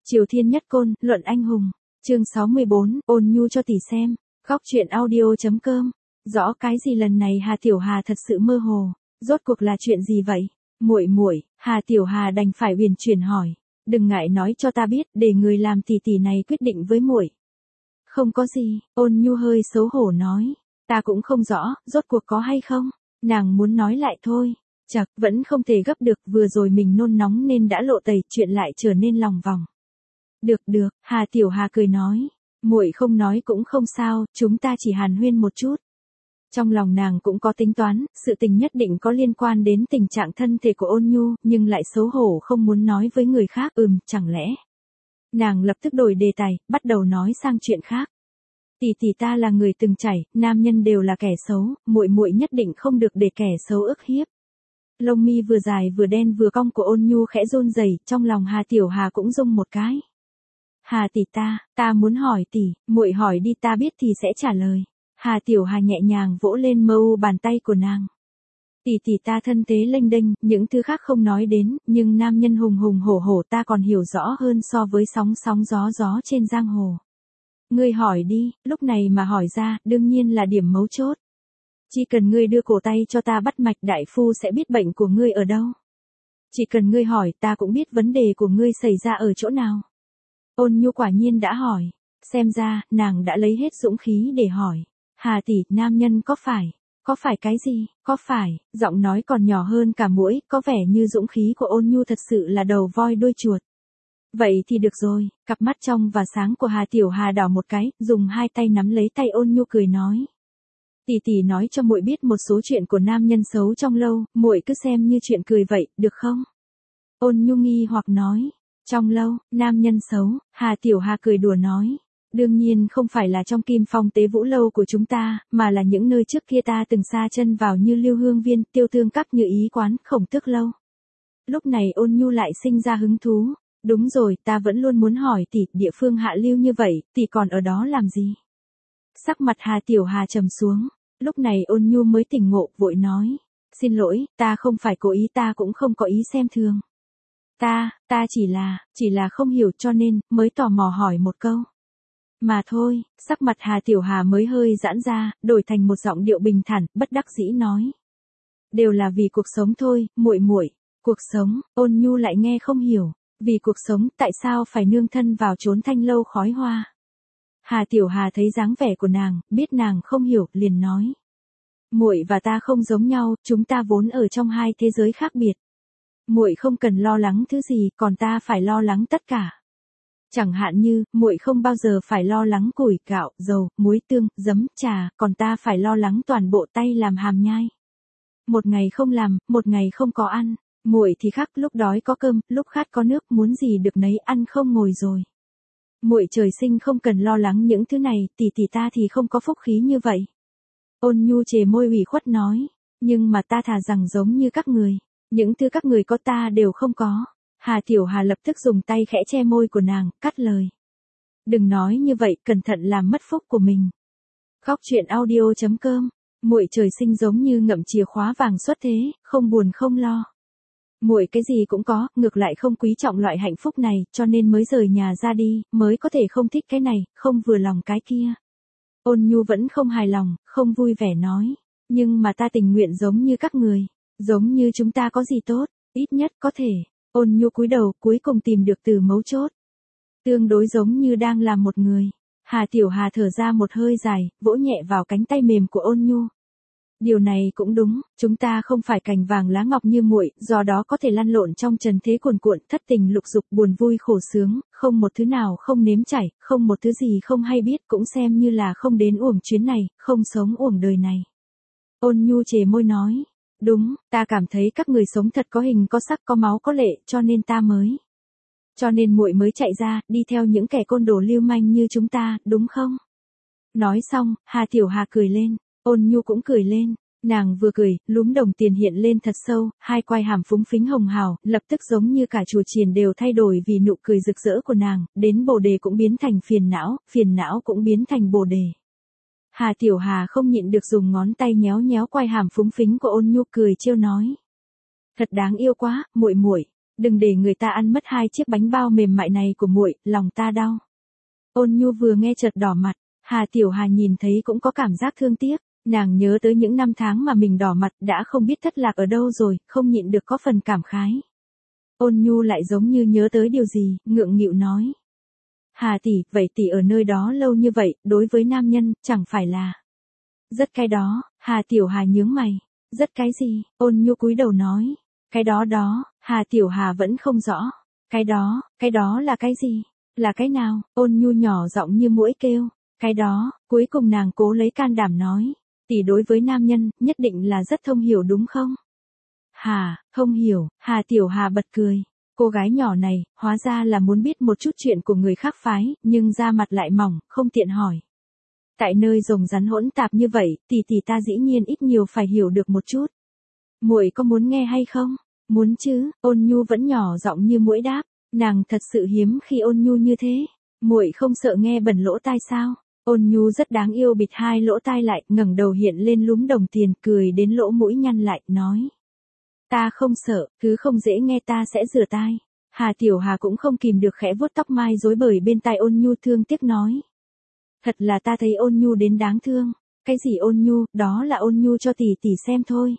Triều Thiên Nhất Côn, Luận Anh Hùng. Chương 64, Ôn Nhu cho tỷ xem. Góc truyện audio.com. Rõ cái gì lần này Hà Tiểu Hà thật sự mơ hồ, rốt cuộc là chuyện gì vậy? Muội, Hà Tiểu Hà đành phải uyển chuyển hỏi, đừng ngại nói cho ta biết, để người làm tỷ tỷ này quyết định với muội. Không có gì, Ôn Nhu hơi xấu hổ nói, ta cũng không rõ, rốt cuộc có hay không? Nàng muốn nói lại thôi. Chật, vẫn không thể gấp được, vừa rồi mình nôn nóng nên đã lộ tẩy, chuyện lại trở nên lòng vòng. Được, Hà Tiểu Hà cười nói, muội không nói cũng không sao, chúng ta chỉ hàn huyên một chút. Trong lòng nàng cũng có tính toán, sự tình nhất định có liên quan đến tình trạng thân thể của Ôn Nhu, nhưng lại xấu hổ không muốn nói với người khác, chẳng lẽ. Nàng lập tức đổi đề tài, bắt đầu nói sang chuyện khác. Tỷ ta là người từng trải, nam nhân đều là kẻ xấu, muội nhất định không được để kẻ xấu ức hiếp. Lông mi vừa dài vừa đen vừa cong của Ôn Nhu khẽ run rẩy, trong lòng Hà Tiểu Hà cũng rung một cái. Hà tỷ ta muốn hỏi tỷ, muội hỏi đi, ta biết thì sẽ trả lời. Hà Tiểu Hà nhẹ nhàng vỗ lên mơ u bàn tay của nàng. Tỷ ta thân thế lênh đênh, những thứ khác không nói đến, nhưng nam nhân hùng hùng hổ hổ ta còn hiểu rõ hơn so với sóng gió trên giang hồ. Ngươi hỏi đi, lúc này mà hỏi ra, đương nhiên là điểm mấu chốt. Chỉ cần ngươi đưa cổ tay cho ta bắt mạch, đại phu sẽ biết bệnh của ngươi ở đâu. Chỉ cần ngươi hỏi, ta cũng biết vấn đề của ngươi xảy ra ở chỗ nào. Ôn Nhu quả nhiên đã hỏi, xem ra, nàng đã lấy hết dũng khí để hỏi. Hà tỷ, nam nhân có phải cái gì, có phải, giọng nói còn nhỏ hơn cả muỗi, có vẻ như dũng khí của Ôn Nhu thật sự là đầu voi đuôi chuột. Vậy thì được rồi, cặp mắt trong và sáng của Hà Tiểu Hà đảo một cái, dùng hai tay nắm lấy tay Ôn Nhu cười nói. Tỷ nói cho muội biết một số chuyện của nam nhân xấu trong lâu, muội cứ xem như chuyện cười vậy, được không? Ôn Nhu nghi hoặc nói, trong lâu, nam nhân xấu, Hà Tiểu Hà cười đùa nói. Đương nhiên không phải là trong Kim Phong Tế Vũ lâu của chúng ta, mà là những nơi trước kia ta từng sa chân vào như Lưu Hương Viên, Tiêu Thương Các, Như Ý Quán, Khổng Tước lâu. Lúc này Ôn Nhu lại sinh ra hứng thú. Đúng rồi, ta vẫn luôn muốn hỏi tỷ, địa phương hạ lưu như vậy, tỷ còn ở đó làm gì? Sắc mặt Hà Tiểu Hà trầm xuống. Lúc này Ôn Nhu mới tỉnh ngộ, vội nói. Xin lỗi, ta không phải cố ý, ta cũng không có ý xem thường. Ta chỉ là không hiểu cho nên, mới tò mò hỏi một câu. Mà thôi, sắc mặt Hà Tiểu Hà mới hơi giãn ra, đổi thành một giọng điệu bình thản, bất đắc dĩ nói. Đều là vì cuộc sống thôi, muội. Cuộc sống, Ôn Nhu lại nghe không hiểu. Vì cuộc sống, tại sao phải nương thân vào chốn thanh lâu khói hoa? Hà Tiểu Hà thấy dáng vẻ của nàng, biết nàng không hiểu, liền nói. Muội và ta không giống nhau, chúng ta vốn ở trong hai thế giới khác biệt. Muội không cần lo lắng thứ gì, còn ta phải lo lắng tất cả. Chẳng hạn như, muội không bao giờ phải lo lắng củi, gạo, dầu, muối, tương, giấm, trà, còn ta phải lo lắng toàn bộ tay làm hàm nhai. Một ngày không làm, một ngày không có ăn. Muội thì khác, lúc đói có cơm, lúc khát có nước, muốn gì được nấy, ăn không ngồi rồi. Muội trời sinh không cần lo lắng những thứ này, tỷ ta thì không có phúc khí như vậy. Ôn Nhu chề môi ủy khuất nói, nhưng mà ta thà rằng giống như các người, những thứ các người có ta đều không có. Hà Tiểu Hà lập tức dùng tay khẽ che môi của nàng, cắt lời. Đừng nói như vậy, cẩn thận làm mất phúc của mình. Góc truyện audio.com. Muội trời sinh giống như ngậm chìa khóa vàng xuất thế, không buồn không lo. Muội cái gì cũng có, ngược lại không quý trọng loại hạnh phúc này, cho nên mới rời nhà ra đi, mới có thể không thích cái này, không vừa lòng cái kia. Ôn Nhu vẫn không hài lòng, không vui vẻ nói. Nhưng mà ta tình nguyện giống như các người. Giống như chúng ta có gì tốt, ít nhất có thể. Ôn Nhu cúi đầu, cuối cùng tìm được từ mấu chốt. Tương đối giống như đang làm một người. Hà Tiểu Hà thở ra một hơi dài, vỗ nhẹ vào cánh tay mềm của Ôn Nhu. Điều này cũng đúng, chúng ta không phải cành vàng lá ngọc như muội, do đó có thể lăn lộn trong trần thế cuồn cuộn, thất tình lục dục, buồn vui khổ sướng, không một thứ nào không nếm trải, không một thứ gì không hay biết, cũng xem như là không đến uổng chuyến này, không sống uổng đời này. Ôn Nhu chề môi nói, đúng, ta cảm thấy các người sống thật có hình có sắc có máu có lệ, cho nên muội mới chạy ra, đi theo những kẻ côn đồ lưu manh như chúng ta, đúng không? Nói xong, Hà Tiểu Hà cười lên. Ôn Nhu cũng cười lên, nàng vừa cười, lúm đồng tiền hiện lên thật sâu, hai quai hàm phúng phính hồng hào, lập tức giống như cả chùa chiền đều thay đổi vì nụ cười rực rỡ của nàng, đến bồ đề cũng biến thành phiền não cũng biến thành bồ đề. Hà Tiểu Hà không nhịn được dùng ngón tay nhéo quai hàm phúng phính của Ôn Nhu, cười trêu nói. Thật đáng yêu quá, muội. Đừng để người ta ăn mất 2 chiếc bánh bao mềm mại này của muội, lòng ta đau. Ôn Nhu vừa nghe chợt đỏ mặt, Hà Tiểu Hà nhìn thấy cũng có cảm giác thương tiếc, nàng nhớ tới những năm tháng mà mình đỏ mặt đã không biết thất lạc ở đâu rồi, không nhịn được có phần cảm khái. Ôn Nhu lại giống như nhớ tới điều gì, ngượng nghịu nói. Hà tỷ, vậy tỷ ở nơi đó lâu như vậy, đối với nam nhân, chẳng phải là rất cái đó. Hà Tiểu Hà nhướng mày. Rất cái gì? Ôn Nhu cúi đầu nói. Cái đó đó. Hà Tiểu Hà vẫn không rõ. Cái đó là cái gì? Là cái nào? Ôn Nhu nhỏ giọng như muỗi kêu. Cái đó. Cuối cùng nàng cố lấy can đảm nói. Tỷ đối với nam nhân, nhất định là rất thông hiểu đúng không? Hà, không hiểu. Hà Tiểu Hà bật cười. Cô gái nhỏ này, hóa ra là muốn biết một chút chuyện của người khác phái, nhưng da mặt lại mỏng, không tiện hỏi. Tại nơi rồng rắn hỗn tạp như vậy, tỷ ta dĩ nhiên ít nhiều phải hiểu được một chút. Muội có muốn nghe hay không? Muốn chứ. Ôn Nhu vẫn nhỏ giọng như muỗi đáp. Nàng thật sự hiếm khi Ôn Nhu như thế. Muội không sợ nghe bẩn lỗ tai sao? Ôn Nhu rất đáng yêu bịt 2 lỗ tai lại, ngẩng đầu hiện lên lúm đồng tiền, cười đến lỗ mũi nhăn lại, nói. Ta không sợ, thứ không dễ nghe ta sẽ rửa tai. Hà Tiểu Hà cũng không kìm được khẽ vuốt tóc mai rối bời bên tai Ôn Nhu thương tiếc nói. Thật là ta thấy Ôn Nhu đến đáng thương. Cái gì Ôn Nhu, đó là Ôn Nhu cho tỷ xem thôi.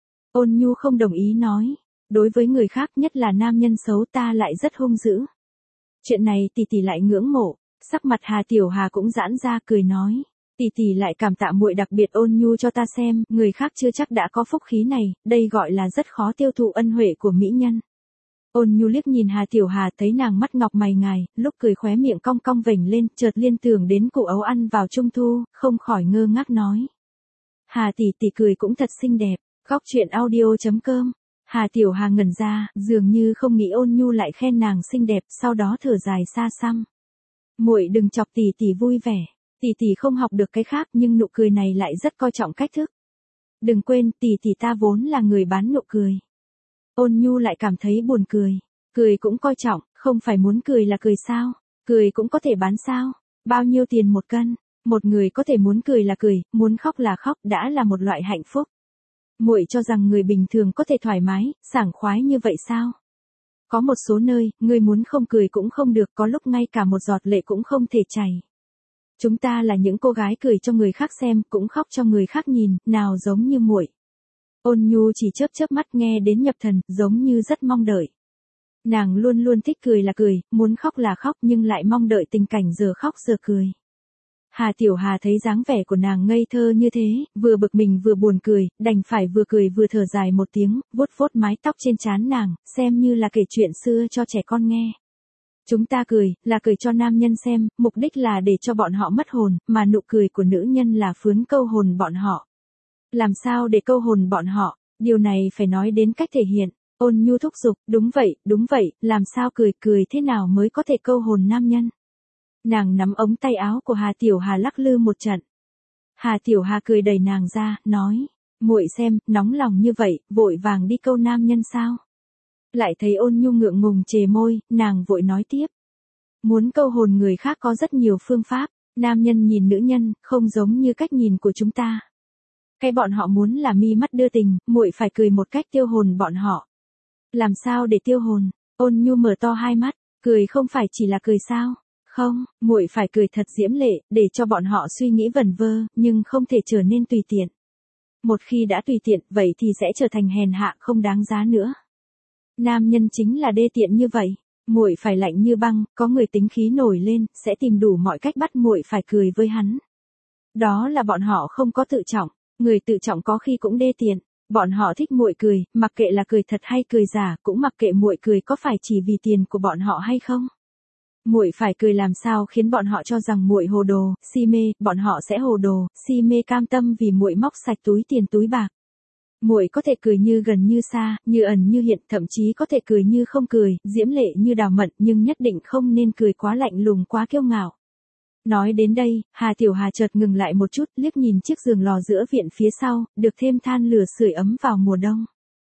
Ôn Nhu không đồng ý nói. Đối với người khác nhất là nam nhân xấu ta lại rất hung dữ. Chuyện này tỷ lại ngưỡng mộ. Sắc mặt Hà Tiểu Hà cũng giãn ra cười nói. Tỷ lại cảm tạ muội đặc biệt Ôn Nhu cho ta xem, người khác chưa chắc đã có phúc khí này, đây gọi là rất khó tiêu thụ ân huệ của mỹ nhân. Ôn Nhu liếc nhìn Hà Tiểu Hà thấy nàng mắt ngọc mày ngài, lúc cười khóe miệng cong cong vểnh lên, chợt liên tưởng đến cụ ấu ăn vào trung thu, không khỏi ngơ ngác nói. Hà tỷ cười cũng thật xinh đẹp. Góc truyện audio.com. Hà Tiểu Hà ngẩn ra, dường như không nghĩ Ôn Nhu lại khen nàng xinh đẹp, sau đó thở dài xa xăm. Muội đừng chọc tỷ vui vẻ. Tỷ không học được cái khác nhưng nụ cười này lại rất coi trọng cách thức. Đừng quên tỷ ta vốn là người bán nụ cười. Ôn Nhu lại cảm thấy buồn cười. Cười cũng coi trọng, không phải muốn cười là cười sao? Cười cũng có thể bán sao? Bao nhiêu tiền một cân? Một người có thể muốn cười là cười, muốn khóc là khóc, đã là một loại hạnh phúc. Muội cho rằng người bình thường có thể thoải mái, sảng khoái như vậy sao? Có một số nơi, người muốn không cười cũng không được, có lúc ngay cả một giọt lệ cũng không thể chảy. Chúng ta là những cô gái cười cho người khác xem, cũng khóc cho người khác nhìn, nào giống như muội. Ôn Nhu chỉ chớp mắt nghe đến nhập thần, giống như rất mong đợi. Nàng luôn luôn thích cười là cười, muốn khóc là khóc nhưng lại mong đợi tình cảnh giờ khóc giờ cười. Hà Tiểu Hà thấy dáng vẻ của nàng ngây thơ như thế, vừa bực mình vừa buồn cười, đành phải vừa cười vừa thở dài một tiếng, vuốt mái tóc trên trán nàng, xem như là kể chuyện xưa cho trẻ con nghe. Chúng ta cười, là cười cho nam nhân xem, mục đích là để cho bọn họ mất hồn, mà nụ cười của nữ nhân là phướn câu hồn bọn họ. Làm sao để câu hồn bọn họ, điều này phải nói đến cách thể hiện. Ôn Nhu thúc giục, đúng vậy, làm sao cười thế nào mới có thể câu hồn nam nhân. Nàng nắm ống tay áo của Hà Tiểu Hà lắc lư một trận. Hà Tiểu Hà cười đẩy nàng ra, nói, muội xem, nóng lòng như vậy, vội vàng đi câu nam nhân sao? Lại thấy Ôn Nhu ngượng ngùng chề môi, nàng vội nói tiếp. Muốn câu hồn người khác có rất nhiều phương pháp, nam nhân nhìn nữ nhân, không giống như cách nhìn của chúng ta. Cái bọn họ muốn là mi mắt đưa tình, muội phải cười một cách tiêu hồn bọn họ. Làm sao để tiêu hồn? Ôn Nhu mở to hai mắt, cười không phải chỉ là cười sao? Không, muội phải cười thật diễm lệ, để cho bọn họ suy nghĩ vẩn vơ, nhưng không thể trở nên tùy tiện. Một khi đã tùy tiện, vậy thì sẽ trở thành hèn hạ không đáng giá nữa. Nam nhân chính là đê tiện như vậy, muội phải lạnh như băng, có người tính khí nổi lên, sẽ tìm đủ mọi cách bắt muội phải cười với hắn. Đó là bọn họ không có tự trọng, người tự trọng có khi cũng đê tiện. Bọn họ thích muội cười, mặc kệ là cười thật hay cười giả, cũng mặc kệ muội cười có phải chỉ vì tiền của bọn họ hay không. Muội phải cười làm sao khiến bọn họ cho rằng muội hồ đồ, si mê, bọn họ sẽ hồ đồ, si mê cam tâm vì muội móc sạch túi tiền túi bạc. Muội có thể cười như gần như xa, như ẩn như hiện, thậm chí có thể cười như không cười, diễm lệ như đào mận, nhưng nhất định không nên cười quá lạnh lùng quá kiêu ngạo. Nói đến đây, Hà Tiểu Hà chợt ngừng lại một chút, liếc nhìn chiếc giường lò giữa viện phía sau, được thêm than lửa sưởi ấm vào mùa đông.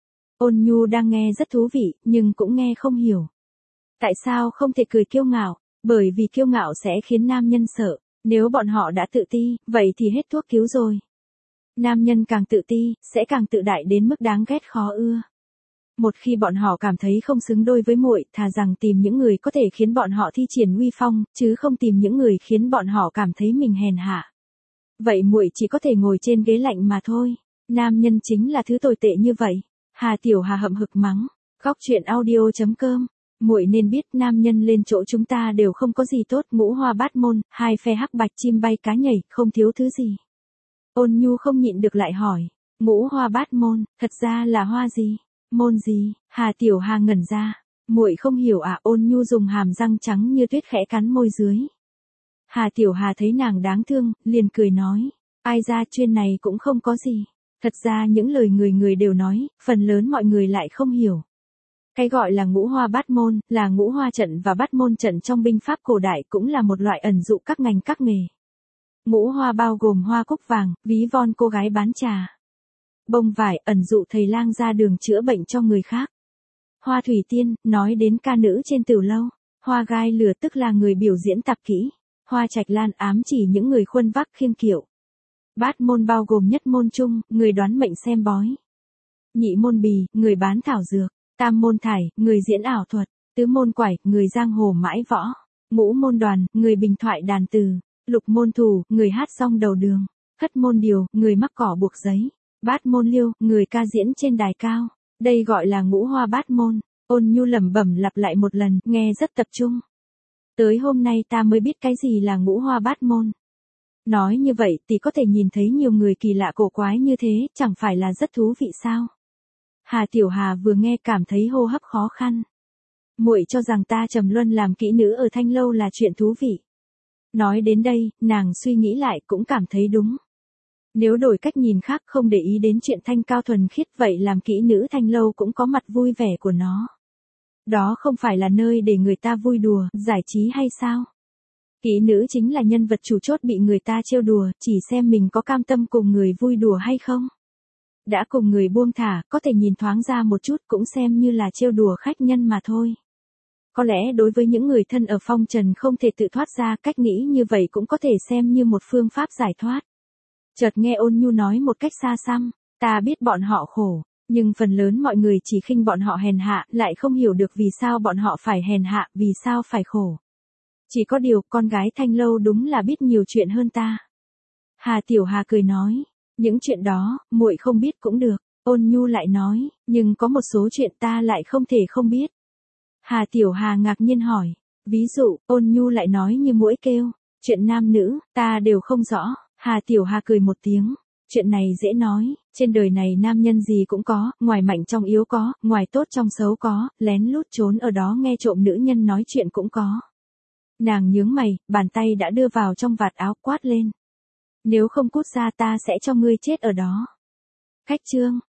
Ôn Nhu đang nghe rất thú vị, nhưng cũng nghe không hiểu. Tại sao không thể cười kiêu ngạo? Bởi vì kiêu ngạo sẽ khiến nam nhân sợ. Nếu bọn họ đã tự ti, vậy thì hết thuốc cứu rồi. Nam nhân càng tự ti, sẽ càng tự đại đến mức đáng ghét khó ưa. Một khi bọn họ cảm thấy không xứng đôi với muội, thà rằng tìm những người có thể khiến bọn họ thi triển uy phong, chứ không tìm những người khiến bọn họ cảm thấy mình hèn hạ. Vậy muội chỉ có thể ngồi trên ghế lạnh mà thôi. Nam nhân chính là thứ tồi tệ như vậy. Hà Tiểu Hà hậm hực mắng. Góc truyện audio.com. Muội nên biết nam nhân lên chỗ chúng ta đều không có gì tốt, ngũ hoa bát môn, hai phe hắc bạch chim bay cá nhảy, không thiếu thứ gì. Ôn Nhu không nhịn được lại hỏi. Ngũ hoa bát môn, thật ra là hoa gì? Môn gì? Hà Tiểu Hà ngẩn ra. Muội không hiểu à? Ôn Nhu dùng hàm răng trắng như tuyết khẽ cắn môi dưới. Hà Tiểu Hà thấy nàng đáng thương, liền cười nói. Ai ra chuyện này cũng không có gì. Thật ra những lời người người đều nói, phần lớn mọi người lại không hiểu. Cái gọi là ngũ hoa bát môn, là ngũ hoa trận và bát môn trận trong binh pháp cổ đại, cũng là một loại ẩn dụ các ngành các nghề. Ngũ hoa bao gồm hoa cúc vàng, ví von cô gái bán trà. Bông vải, ẩn dụ thầy lang ra đường chữa bệnh cho người khác. Hoa thủy tiên, nói đến ca nữ trên tửu lâu. Hoa gai lửa tức là người biểu diễn tạp kỹ. Hoa trạch lan ám chỉ những người khuân vác khiêng kiệu. Bát môn bao gồm nhất môn trung, người đoán mệnh xem bói. Nhị môn bì, người bán thảo dược. Tam môn thải, người diễn ảo thuật. Tứ môn quải, người giang hồ mãi võ. Ngũ môn đoàn, người bình thoại đàn từ. Lục môn thủ, người hát song đầu đường. Thất môn điều, người mắc cỏ buộc giấy. Bát môn liêu, người ca diễn trên đài cao. Đây gọi là ngũ hoa bát môn. Ôn Nhu lẩm bẩm lặp lại một lần, nghe rất tập trung. Tới hôm nay ta mới biết cái gì là ngũ hoa bát môn. Nói như vậy thì có thể nhìn thấy nhiều người kỳ lạ cổ quái như thế, chẳng phải là rất thú vị sao? Hà Tiểu Hà vừa nghe cảm thấy hô hấp khó khăn. Muội cho rằng ta trầm luân làm kỹ nữ ở Thanh Lâu là chuyện thú vị. Nói đến đây, nàng suy nghĩ lại cũng cảm thấy đúng. Nếu đổi cách nhìn khác không để ý đến chuyện thanh cao thuần khiết, vậy làm kỹ nữ Thanh Lâu cũng có mặt vui vẻ của nó. Đó không phải là nơi để người ta vui đùa, giải trí hay sao? Kỹ nữ chính là nhân vật chủ chốt bị người ta trêu đùa, chỉ xem mình có cam tâm cùng người vui đùa hay không. Đã cùng người buông thả, có thể nhìn thoáng ra một chút cũng xem như là trêu đùa khách nhân mà thôi. Có lẽ đối với những người thân ở phong trần không thể tự thoát ra, cách nghĩ như vậy cũng có thể xem như một phương pháp giải thoát. Chợt nghe Ôn Nhu nói một cách xa xăm, ta biết bọn họ khổ, nhưng phần lớn mọi người chỉ khinh bọn họ hèn hạ, lại không hiểu được vì sao bọn họ phải hèn hạ, vì sao phải khổ. Chỉ có điều, con gái Thanh Lâu đúng là biết nhiều chuyện hơn ta. Hà Tiểu Hà cười nói, những chuyện đó, muội không biết cũng được. Ôn Nhu lại nói, nhưng có một số chuyện ta lại không thể không biết. Hà Tiểu Hà ngạc nhiên hỏi, ví dụ, Ôn Nhu lại nói như muỗi kêu, chuyện nam nữ, ta đều không rõ. Hà Tiểu Hà cười một tiếng, chuyện này dễ nói, trên đời này nam nhân gì cũng có, ngoài mạnh trong yếu có, ngoài tốt trong xấu có, lén lút trốn ở đó nghe trộm nữ nhân nói chuyện cũng có. Nàng nhướng mày, bàn tay đã đưa vào trong vạt áo quát lên. Nếu không cút ra ta sẽ cho ngươi chết ở đó. Khách chương.